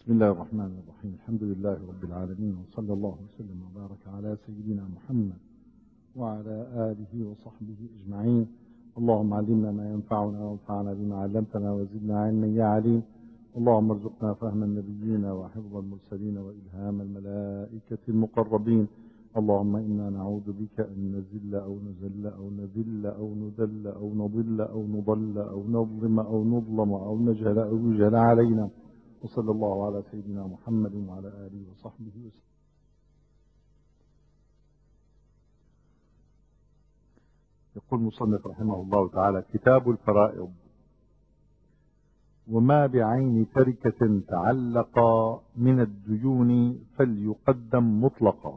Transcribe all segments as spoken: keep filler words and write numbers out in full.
بسم الله الرحمن الرحيم. الحمد لله رب العالمين، وصلى الله وسلم وبارك على سيدنا محمد وعلى آله وصحبه أجمعين. اللهم علمنا ما ينفعنا وانفعنا بما علمتنا وزدنا علما يا عليم. اللهم ارزقنا فهم النبيين وحفظ المرسلين وإلهام الملائكة المقربين. اللهم إنا نعوذ بك أن نزل أو نزل أو نذل أو نذل أو نضل أو نضل أو نظلم أو نظلم أو نجهل أو يجهل علينا. وصلى الله على سيدنا محمد وعلى آله وصحبه وسلم. يقول المصنف رحمه الله تعالى: كتاب الفرائض. وما بعين تركة تعلق من الديون فليقدم مطلقا،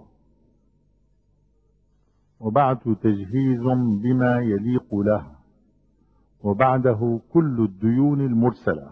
وبعد تجهيز بما يليق له، وبعده كل الديون المرسلة،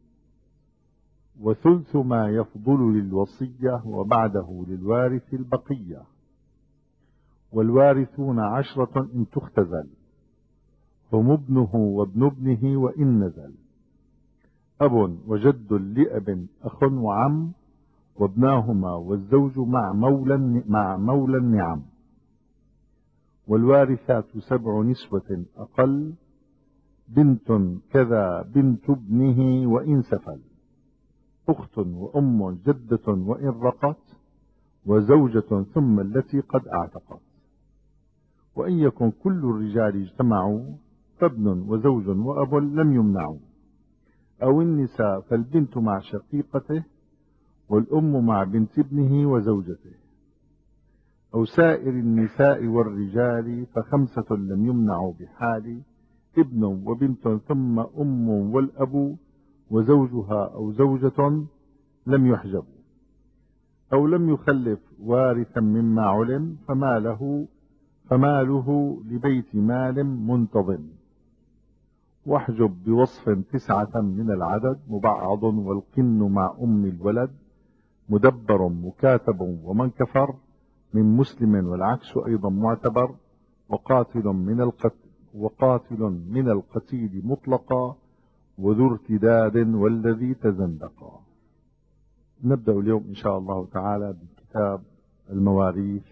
وثلث ما يفضل للوصية، وبعده للوارث البقية، والوارثون عشرة إن تختزل، هم ابنه وابن ابنه وإن نزل، أب وجد لأب أخ وعم، وابناهما والزوج مع مولى مع مولى النعم، والوارثات سبع نسوة أقل، بنت كذا بنت ابنه وإن سفل، أخت وأم جدة وإن رقت، وزوجة ثم التي قد اعتقت. وإن يكن كل الرجال اجتمعوا فابن وزوج وأب لم يمنعوا، أو النساء فالبنت مع شقيقته، والأم مع بنت ابنه وزوجته، أو سائر النساء والرجال فخمسة لم يمنعوا بحال، ابن وبنت ثم أم والأب وزوجها أو زوجة لم يحجبوا، أو لم يخلف وارثا مما علم فماله فماله لبيت مال منتظم. واحجب بوصف تسعة من العدد، مبعض والقن مع أم الولد، مدبر مكاتب ومن كفر من مسلم، والعكس أيضا معتبر، وقاتل من القتل وقاتل من القتيل مطلقا، وذو ارتداد والذي تزندقا. نبدأ اليوم إن شاء الله تعالى بكتاب المواريث.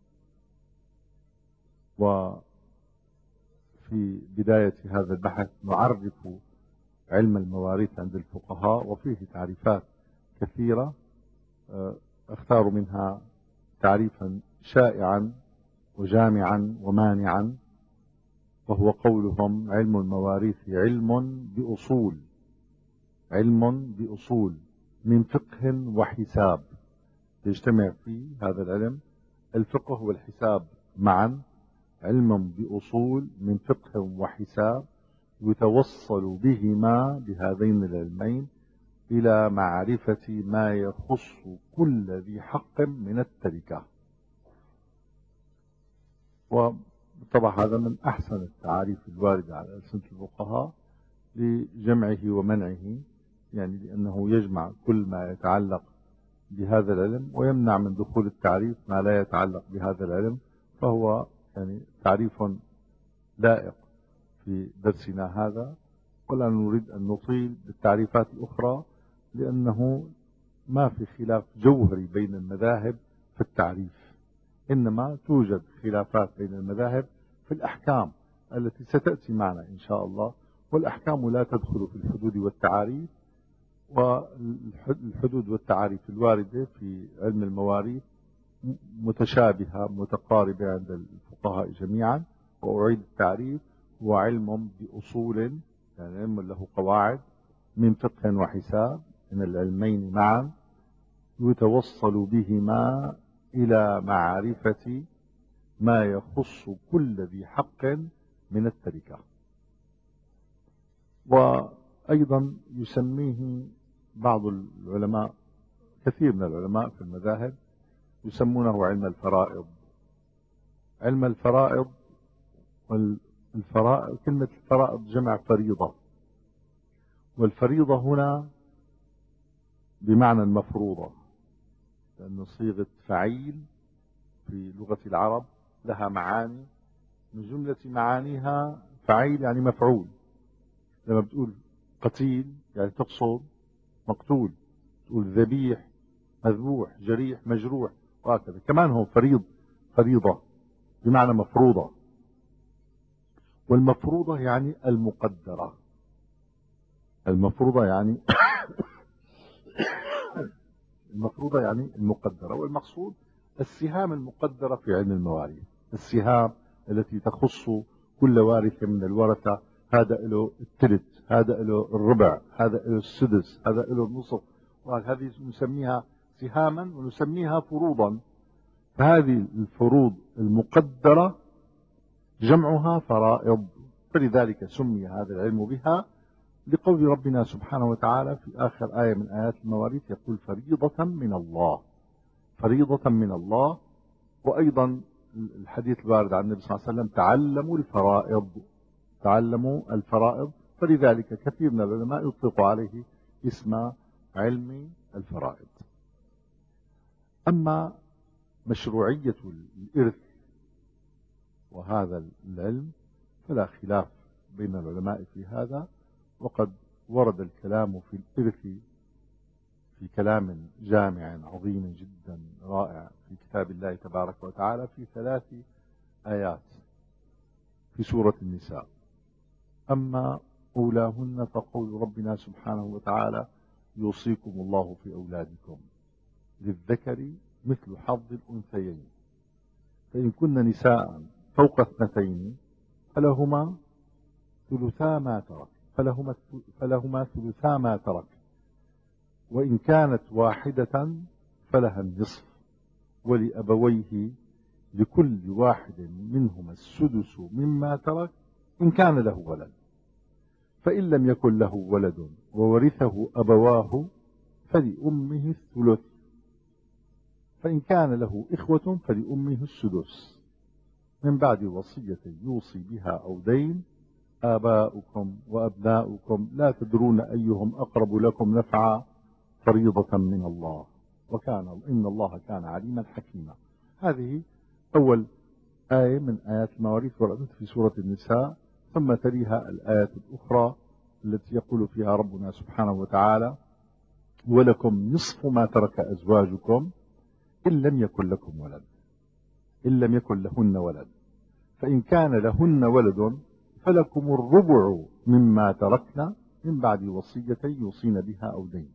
وفي بداية هذا البحث نعرف علم المواريث عند الفقهاء، وفيه تعريفات كثيرة، اختار منها تعريفا شائعا وجامعا ومانعا، وهو قولهم: علم المواريث علم بأصول علم بأصول من فقه وحساب. يجتمع في هذا العلم الفقه والحساب معا، علم بأصول من فقه وحساب، يتوصل بهما بهذين العلمين إلى معرفة ما يخص كل ذي حق من التركة. وطبعا هذا من أحسن التعاريف الواردة على ألسنة الفقهاء لجمعه ومنعه، يعني لأنه يجمع كل ما يتعلق بهذا العلم ويمنع من دخول التعريف ما لا يتعلق بهذا العلم، فهو يعني تعريف لائق في درسنا هذا. ولا نريد أن نطيل بالتعريفات الأخرى، لأنه ما في خلاف جوهري بين المذاهب في التعريف، إنما توجد خلافات بين المذاهب في الأحكام التي ستأتي معنا إن شاء الله. والأحكام لا تدخل في الحدود والتعاريف، والحدود والتعاريف الواردة في علم المواريث متشابهة متقاربة عند الفقهاء جميعا. وأعيد التعريف: هو علم بأصول، يعني علم له قواعد من فقه وحساب، من العلمين معا، يتوصل بهما إلى معرفة ما يخص كل ذي حق من التركة. وأيضا يسميه بعض العلماء، كثير من العلماء في المذاهب يسمونه علم الفرائض. علم الفرائض، والفرائض كلمة الفرائض جمع فريضة، والفريضة هنا بمعنى المفروضة، لأن صيغة فعيل في لغة العرب لها معاني، من جملة معانيها فعيل يعني مفعول. لما بتقول قتيل يعني تقصد مقتول، تقول ذبيح مذبوح جريح مجروح وهكذا. كمان هو فريض فريضة بمعنى مفروضة، والمفروضة يعني المقدرة. المفروضة يعني المفروضة يعني المقدرة، والمقصود السهام المقدرة في علم المواريث، السهام التي تخص كل وارث من الورثة. هذا له الثلث، هذا له الربع، هذا له السدس، هذا له النصف، وهذه نسميها سهاما ونسميها فروضا. فهذه الفروض المقدرة جمعها فرائض، فلذلك سمي هذا العلم بها، لقول ربنا سبحانه وتعالى في آخر آية من آيات المواريث يقول فريضة من الله، فريضة من الله. وأيضا الحديث الوارد عن النبي صلى الله عليه وسلم تعلموا الفرائض، تعلموا الفرائض، فلذلك كثير من العلماء يطلق عليه اسم علم الفرائض. أما مشروعية الإرث وهذا العلم فلا خلاف بين العلماء في هذا، وقد ورد الكلام في الإرث في كلام جامع عظيم جدا رائع في كتاب الله تبارك وتعالى في ثلاث آيات في سورة النساء. أما أولاهن فقول ربنا سبحانه وتعالى يوصيكم الله في أولادكم للذكر مثل حظ الأنثيين، فإن كن نساء فوق اثنتين فلهما ثلثا ما ترك فلهما, فلهما ثلثا ما ترك، وإن كانت واحدة فلها النصف، ولأبويه لكل واحد منهما السدس مما ترك إن كان له ولد، فإن لم يكن له ولد وورثه أبواه فلأمه الثلث، فإن كان له إخوة فلأمه السدس، من بعد وصية يوصي بها أو دين. آباؤكم وأبناؤكم لا تدرون أيهم أقرب لكم نفعا فريضة من الله وكان إن الله كان عليما حكيما. هذه أول آية من آيات المواريث وردت في سورة النساء، ثم تليها الآية الأخرى التي يقول فيها ربنا سبحانه وتعالى ولكم نصف ما ترك أزواجكم إن لم يكن لكم ولد، إن لم يكن لهن ولد، فإن كان لهن ولد فلكم الربع مما تركنا من بعد وصية يوصين بها أو دين،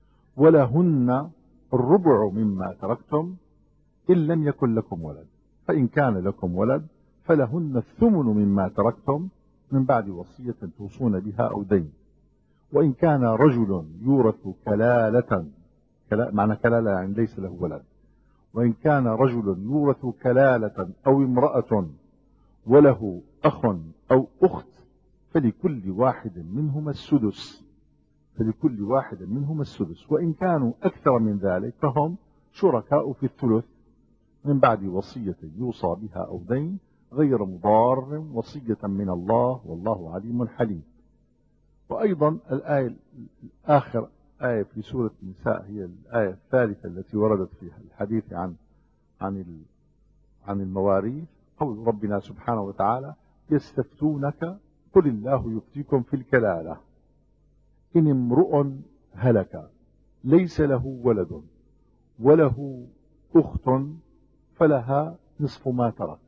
ولهن الربع مما تركتم إن لم يكن لكم ولد، فإن كان لكم ولد فلهن الثمن مما تركتم من بعد وصية توصون بها أو دين، وإن كان رجل يورث كلالة، كلا معنى كلالة يعني ليس له ولد، وإن كان رجل يورث كلالة أو امرأة وله أخ أو أخت فلكل واحد منهما السدس، فلكل واحد منهما السدس، وإن كانوا أكثر من ذلك فهم شركاء في الثلث من بعد وصية يوصى بها أو دين غير مضار وصية من الله والله عليم حليم. وأيضا الآية الآخر آية في سورة النساء هي الآية الثالثة التي وردت فيها الحديث عن عن عن المواريث، قول ربنا سبحانه وتعالى يستفتونك قل الله يفتيكم في الكلالة إن امرؤ هلك ليس له ولد وله أخت فلها نصف ما ترك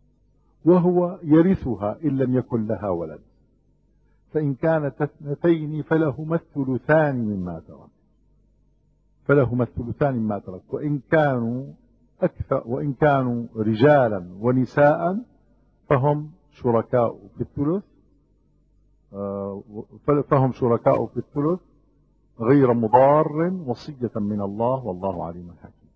وهو يرثها إن لم يكن لها ولد، فإن كانت اثنتين فلهما الثلثان مما ترك فلهما الثلثان مما ترك وإن كانوا أكثر وإن كانوا رجالا ونساء فهم شركاء في الثلث فهم شركاء في الثلث غير مضار وصية من الله والله عليم حكيم.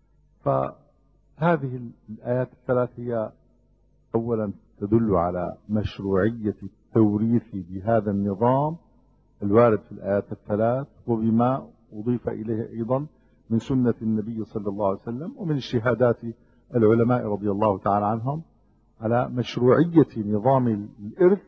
فهذه الآيات الثلاث هي أولا تدل على مشروعية التوريث بهذا النظام الوارد في الآيات الثلاث، وبما أضيف إليه أيضا من سنة النبي صلى الله عليه وسلم ومن اجتهادات العلماء رضي الله تعالى عنهم على مشروعية نظام الإرث،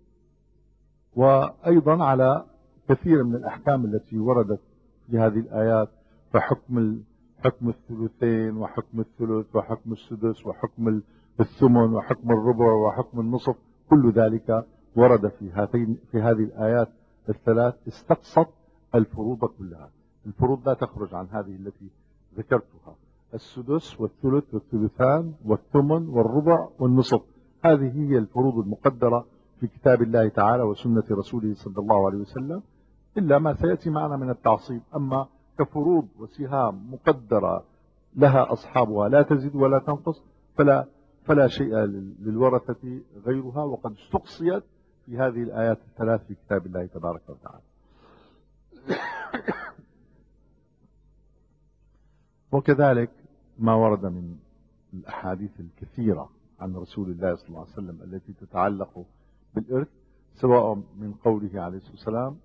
وأيضا على كثير من الأحكام التي وردت في هذه الآيات، فحكم حكم الثلثين وحكم الثلث وحكم السدس وحكم الثمن وحكم الربع وحكم النصف، كل ذلك ورد في هاتين في هذه الآيات الثلاث، استقصت الفروض كلها. الفروض لا تخرج عن هذه التي ذكرتها: السدس والثلث والثلثان والثمن والربع والنصف. هذه هي الفروض المقدرة في كتاب الله تعالى وسنة رسوله صلى الله عليه وسلم، إلا ما سيأتي معنا من التعصيب. أما كفروض وسهام مقدرة لها أصحابها لا تزيد ولا تنقص فلا فلا شيء للورثة غيرها، وقد استقصيت في هذه الآيات الثلاث في كتاب الله تبارك وتعالى. وكذلك ما ورد من الأحاديث الكثيرة عن رسول الله صلى الله عليه وسلم التي تتعلق بالإرث، سواء من قوله عليه الصلاة والسلام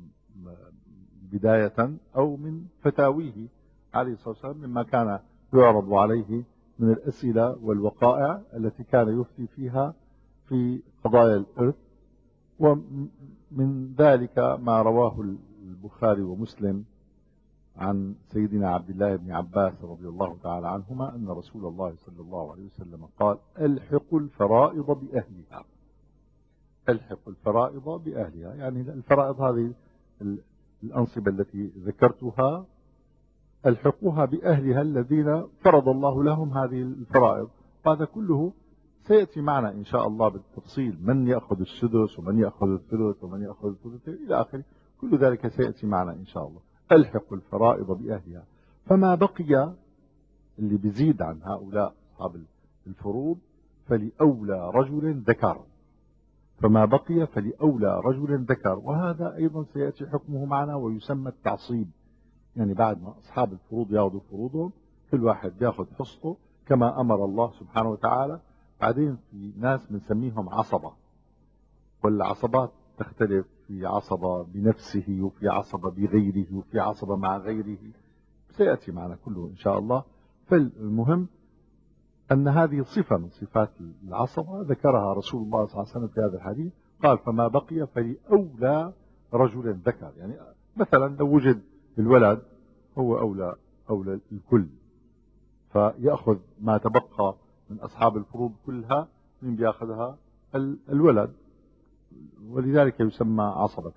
بداية أو من فتاويه عليه الصلاة والسلام، مما كان يعرض عليه من الأسئلة والوقائع التي كان يفتي فيها في قضايا الإرث. ومن ذلك ما رواه البخاري ومسلم عن سيدنا عبد الله بن عباس رضي الله تعالى عنهما أن رسول الله صلى الله عليه وسلم قال: ألحقوا الفرائض بأهلها. ألحقوا الفرائض بأهلها، يعني الفرائض هذه الأنصبة التي ذكرتها ألحقوها بأهلها الذين فرض الله لهم هذه الفرائض. هذا كله سيأتي معنا إن شاء الله بالتفصيل: من يأخذ السدس ومن يأخذ الثلث ومن يأخذ الثلث إلى آخره. كل ذلك سيأتي معنا إن شاء الله. ألحقوا الفرائض بأهلها، فما بقي اللي بيزيد عن هؤلاء أصحاب الفروض فلأولى رجل ذكر. فما بقي فلأولى رجل ذكر. وهذا أيضا سيأتي حكمه معنا ويسمى التعصيب. يعني بعد ما أصحاب الفروض يأخذوا فروضهم، كل واحد يأخذ حصته كما أمر الله سبحانه وتعالى. بعدين في ناس بنسميهم عصبة، والعصبات تختلف: في عصبة بنفسه وفي عصبة بغيره وفي عصبة مع غيره، سيأتي معنا كله إن شاء الله. فالمهم أن هذه صفة من صفات العصبة ذكرها رسول الله صلى الله عليه وسلم في هذا الحديث. قال: فما بقي فلأولى رجل ذكر. يعني مثلا لو وجد الولد هو أولى أولى الكل، فيأخذ ما تبقى من أصحاب الفروض كلها. من بيأخذها؟ الولد، ولذلك يسمى عصبة.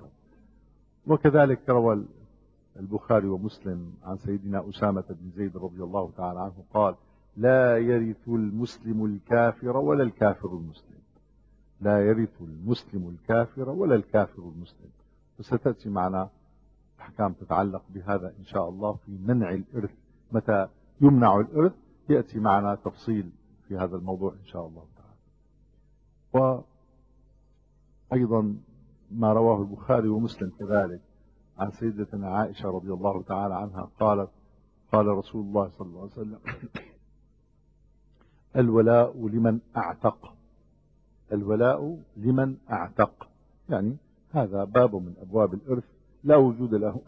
وكذلك روى البخاري ومسلم عن سيدنا أسامة بن زيد رضي الله تعالى عنه قال: لا يرث المسلم الكافر ولا الكافر المسلم. لا يرث المسلم الكافر ولا الكافر المسلم. وستأتي معنا أحكام تتعلق بهذا إن شاء الله في منع الإرث. متى يمنع الإرث يأتي معنا تفصيل في هذا الموضوع إن شاء الله تعالى. وأيضا ما رواه البخاري ومسلم كذلك عن سيدتنا عائشة رضي الله تعالى عنها قالت: قال رسول الله صلى الله عليه وسلم: الولاء لمن أعتق. الولاء لمن أعتق، يعني هذا باب من أبواب الإرث لا وجود له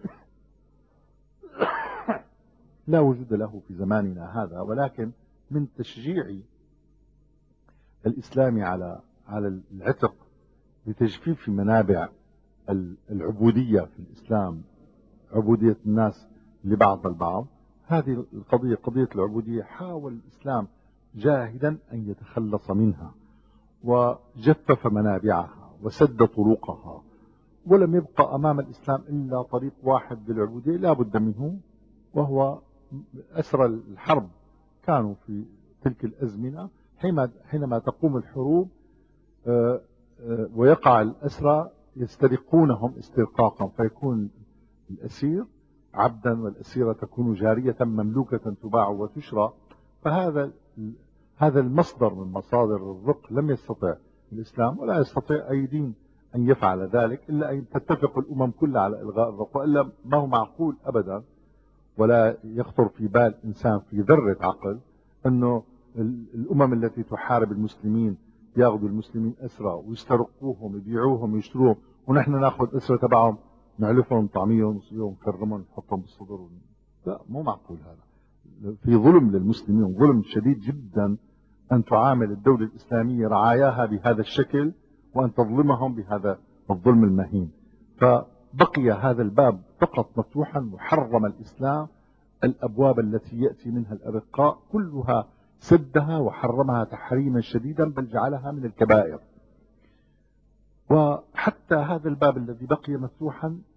لا وجود له في زماننا هذا، ولكن من تشجيع الإسلام على على العتق لتجفيف منابع العبودية في الإسلام، عبودية الناس لبعض البعض. هذه القضية، قضية العبودية، حاول الإسلام جاهدا أن يتخلص منها، وجفف منابعها وسد طرقها، ولم يبقى أمام الإسلام إلا طريق واحد للعبودية لا بد منه، وهو أسرى الحرب. كانوا في تلك الأزمنة حينما تقوم الحروب ويقع الأسرى يسترقونهم استرقاقا، فيكون الأسير عبدا والأسيرة تكون جارية مملوكة تباع وتشرى. فهذا هذا المصدر من مصادر الرق لم يستطع الإسلام ولا يستطيع أي دين أن يفعل ذلك إلا أن تتفق الأمم كلها على إلغاء الرق، وإلا ما هو معقول أبدا، ولا يخطر في بال إنسان في ذرة عقل أنه الأمم التي تحارب المسلمين ياخذوا المسلمين أسرى ويسترقوهم يبيعوهم ويشتروهم، ونحن ناخذ أسرى تبعهم نعلفهم نطعميهم نسقيهم نكرمهم نحطهم بالصدر. لا، مو معقول هذا. في ظلم للمسلمين، ظلم شديد جدا أن تعامل الدولة الإسلامية رعاياها بهذا الشكل وأن تظلمهم بهذا الظلم المهين. فبقي هذا الباب فقط مفتوحا، وحرم الإسلام الأبواب التي يأتي منها الأرقاء كلها، سدها وحرمها تحريما شديدا، بل جعلها من الكبائر. وحتى هذا الباب الذي بقي مفتوحا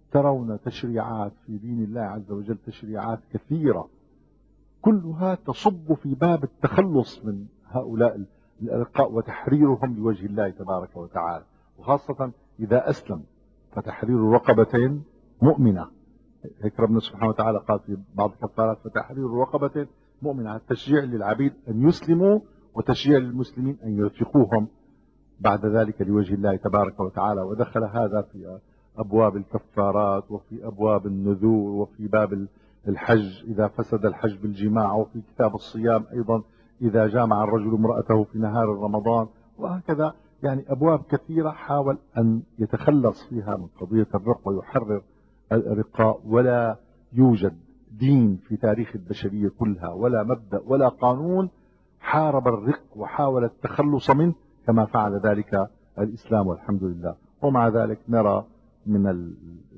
ترون تشريعات في دين الله عز وجل، تشريعات كثيرة كلها تصب في باب التخلص من هؤلاء الأرقاء وتحريرهم لوجه الله تبارك وتعالى، وخاصة إذا أسلم فتحرير رقبة مؤمنة. هيك ربنا سبحانه وتعالى قال في بعض الكفارات فتحرير رقبة مؤمنة، تشجيع للعبيد أن يسلموا وتشجيع للمسلمين أن يرفقوهم بعد ذلك لوجه الله تبارك وتعالى. ودخل هذا في أبواب الكفارات وفي أبواب النذور وفي باب الحج إذا فسد الحج بالجماع، وفي كتاب الصيام أيضا إذا جامع الرجل امرأته في نهار رمضان، وهكذا يعني أبواب كثيرة حاول أن يتخلص فيها من قضية الرق ويحرر الرقاء. ولا يوجد دين في تاريخ البشرية كلها ولا مبدأ ولا قانون حارب الرق وحاول التخلص منه كما فعل ذلك الإسلام والحمد لله. ومع ذلك نرى من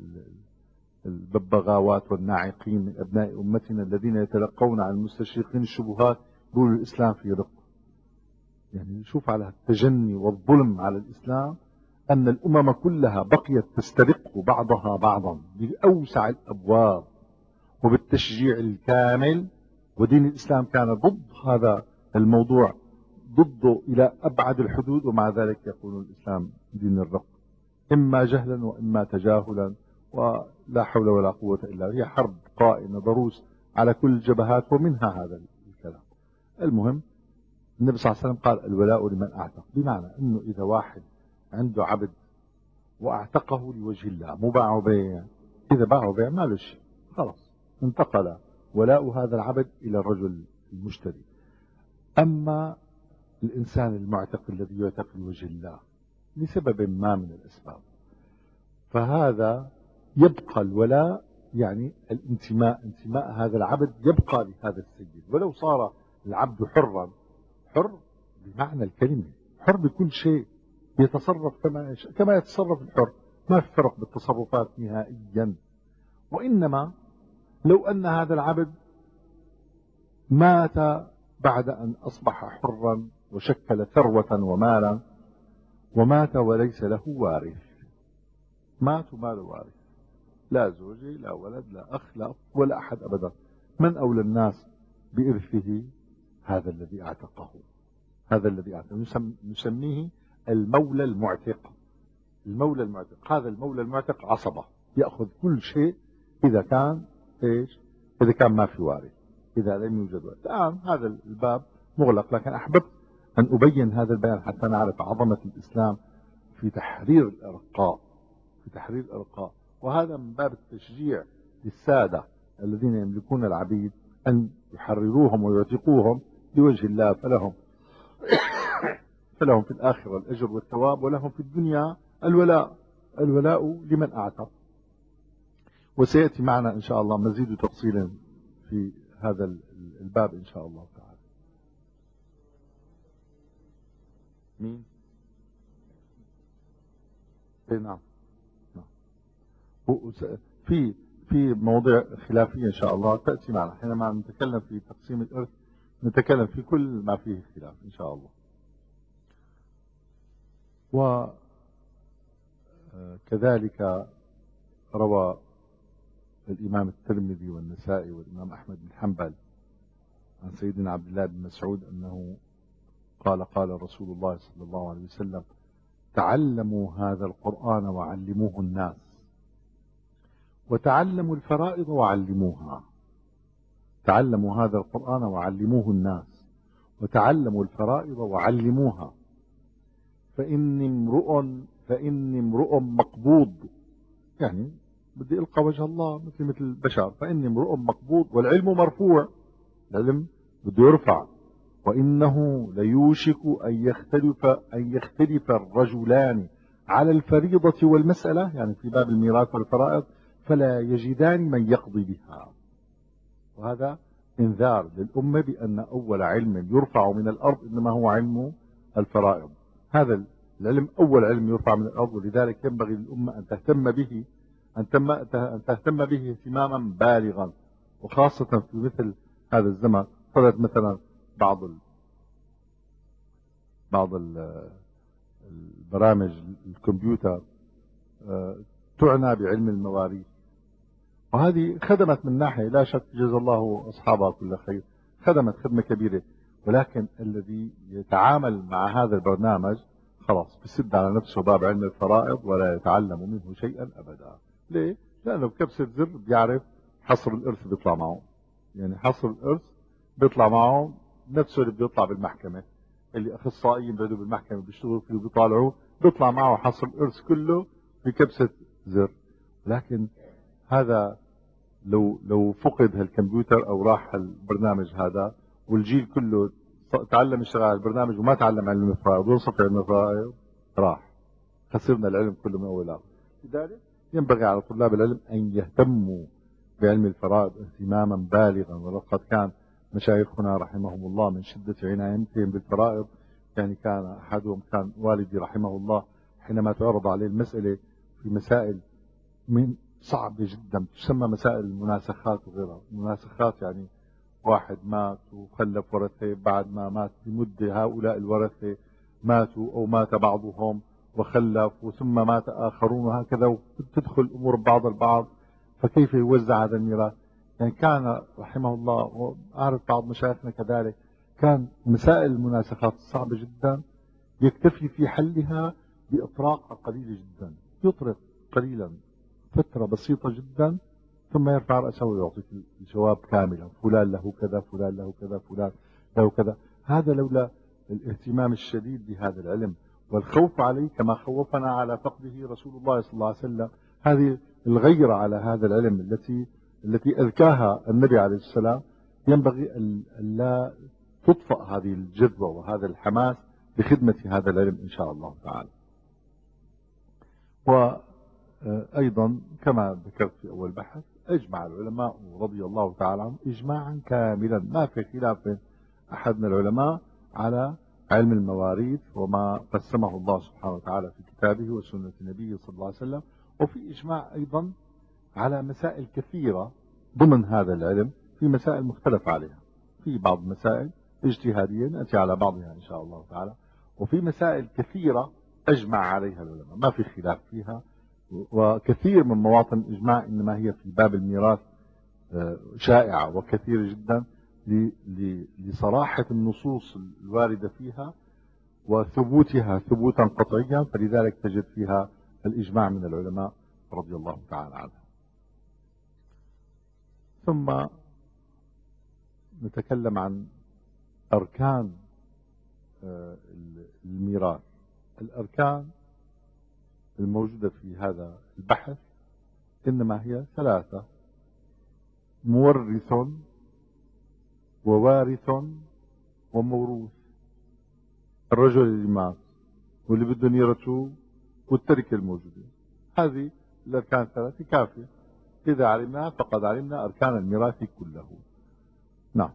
الببغاوات والناعقين من أبناء أمتنا الذين يتلقون عن المستشرقين الشبهات يقولوا الإسلام في رق. يعني نشوف على التجني والظلم على الإسلام أن الأمم كلها بقيت تسترق بعضها بعضا بأوسع الأبواب وبالتشجيع الكامل، ودين الإسلام كان ضد هذا الموضوع، ضده إلى أبعد الحدود، ومع ذلك يقول الإسلام دين الرق، إما جهلا وإما تجاهلا، ولا حول ولا قوة إلا بالله. هي حرب قائمة ضروس على كل الجبهات ومنها هذا الكلام. المهم النبي صلى الله عليه وسلم قال الولاء لمن أعتق، بمعنى أنه إذا واحد عنده عبد وأعتقه لوجه الله مو باع وبيع، إذا باع وبيع ما له شيء، خلاص انتقل ولاء هذا العبد إلى الرجل المشتري. أما الإنسان المعتق الذي يعتق لوجه الله لسبب ما من الأسباب، فهذا يبقى الولاء، يعني الانتماء، انتماء هذا العبد يبقى لهذا السيد، ولو صار العبد حرا، حر بمعنى الكلمة، حر بكل شيء، يتصرف كما كما يتصرف الحر، ما في فرق بالتصرفات نهائيا. وإنما لو أن هذا العبد مات بعد أن أصبح حرا وشكل ثروة ومالا، ومات وليس له وارث، مات وما له وارث، لا زوجي لا ولد لا أخ لا ولا أحد أبدا، من أولى الناس بإرثه؟ هذا الذي اعتقه، هذا الذي اعتقه نسميه المولى المعتق. المولى المعتق، هذا المولى المعتق عصبة، يأخذ كل شيء إذا كان إيش؟ إذا كان ما في وارث، إذا لم يوجد وارث. الآن هذا الباب مغلق، لكن أحببت أن أبين هذا البيان حتى نعرف عظمة الإسلام في تحرير الأرقاء، في تحرير الأرقاء. وهذا من باب التشجيع للسادة الذين يملكون العبيد أن يحرروهم ويعتقوهم لوجه الله، فلهم فلهم في الآخرة الأجر والثواب، ولهم في الدنيا الولاء، الولاء لمن أعتق. وسيأتي معنا إن شاء الله مزيد تفصيل في هذا الباب إن شاء الله تعالى. مين؟ نعم نعم. في في مواضيع خلافية إن شاء الله تأتي معنا حينما نتكلم في تقسيم الإرث، نتكلم في كل ما فيه خلاف إن شاء الله. وكذلك روى الإمام الترمذي والنسائي والإمام أحمد بن حنبل عن سيدنا عبد الله بن مسعود أنه قال قال رسول الله صلى الله عليه وسلم تعلموا هذا القرآن وعلموه الناس، وتعلموا الفرائض وعلموها. تعلموا هذا القرآن وعلموه الناس، وتعلموا الفرائض وعلموها، فإني امرؤ فإني امرؤ مقبوض، يعني بدي ألقى وجه الله مثل مثل البشر، فإني امرؤ مقبوض والعلم مرفوع، العلم بده يرفع. وإنه ليوشك أن يختلف أن يختلف الرجلان على الفريضة والمسألة، يعني في باب الميراث والفرائض، فلا يجدان من يقضي بها. وهذا انذار للأمة بأن أول علم يرفع من الأرض إنما هو علم الفرائض. هذا العلم أول علم يرفع من الأرض، ولذلك ينبغي للأمة أن تهتم به، أن تهتم به اهتماما بالغا، وخاصة في مثل هذا الزمن. صارت مثلا بعض ال بعض ال البرامج الكمبيوتر تعنى بعلم المواريث، وهذه خدمت من ناحية لا شك جزا الله أصحابها كل خير، خدمت خدمة كبيرة، ولكن الذي يتعامل مع هذا البرنامج خلاص بسد على نفسه باب علم الفرائض ولا يتعلم منه شيئا أبدا. ليه؟ لأنه بكبسة زر بيعرف حصر الإرث بيطلع معه، يعني حصر الإرث بيطلع معه نفسه اللي بيطلع بالمحكمة، اللي أخصائيين بيقعدوا بالمحكمة بيشتغلوا فيه وبيطالعوه بيطلع معه حصر الإرث كله بكبسة زر. لكن هذا لو لو فقد هالكمبيوتر او راح البرنامج هذا والجيل كله تعلم يشتغل على البرنامج وما تعلم علم الفرائض وصف علم الفرائض راح، خسرنا العلم كله من اول لاخر. لذلك ينبغي على طلاب العلم ان يهتموا بعلم الفرائض اهتماما بالغا، ولقد كان مشايخنا رحمهم الله من شدة عنايتهم بالفرائض، يعني كان احدهم كان والدي رحمه الله حينما تعرض عليه المسألة في مسائل من صعبة جدا تسمى مسائل المناسخات وغيرها. المناسخات يعني واحد مات وخلف ورثة، بعد ما مات بمدة هؤلاء الورثة ماتوا أو مات بعضهم وخلف وثم مات آخرون وهكذا، وتدخل الأمور ببعض البعض، فكيف يوزع هذا الميراث؟ يعني كان رحمه الله، وأعرف بعض مشايخنا كذلك، كان مسائل المناسخات الصعبة جدا يكتفي في حلها بإطراق قليلة جدا، يطرق قليلا فترة بسيطة جدا ثم يرفع رأسه ويعطيك الجواب كاملا، فلان له كذا، فلان له كذا، فلان له كذا. هذا لولا الاهتمام الشديد بهذا العلم والخوف عليه كما خوفنا على فقده رسول الله صلى الله عليه وسلم، هذه الغيرة على هذا العلم التي التي أذكاها النبي عليه السلام، ينبغي أن لا تطفأ هذه الجذوة وهذا الحماس بخدمة هذا العلم إن شاء الله تعالى. وأيضا كما ذكرت في أول بحث، أجمع العلماء رضي الله تعالى عنهم إجماعا كاملا، ما في خلاف بين أحد من العلماء على علم المواريث وما قسمه الله سبحانه وتعالى في كتابه وسنة نبيه صلى الله عليه وسلم. وفي إجماع أيضا على مسائل كثيرة ضمن هذا العلم، في مسائل مختلف عليها، في بعض المسائل اجتهادية نأتي على بعضها إن شاء الله تعالى، وفي مسائل كثيرة أجمع عليها العلماء ما في خلاف فيها، وكثير من مواطن الإجماع إنما هي في باب الميراث شائعة وكثيرة جدا لصراحة النصوص الواردة فيها وثبوتها ثبوتا قطعيا، فلذلك تجد فيها الإجماع من العلماء رضي الله تعالى عنهم. ثم نتكلم عن أركان الميراث. الأركان الموجودة في هذا البحث إنما هي ثلاثة: مورث ووارث وموروث. الرجل اللي مات واللي بدهم يرثوه والتركة الموجودة، هذه الأركان الثلاثة كافية، إذا علمناها فقد علمنا أركان الميراث كله. نعم.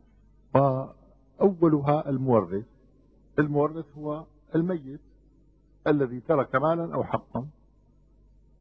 فأولها المورث. المورث هو الميت الذي ترك مالا أو حقا،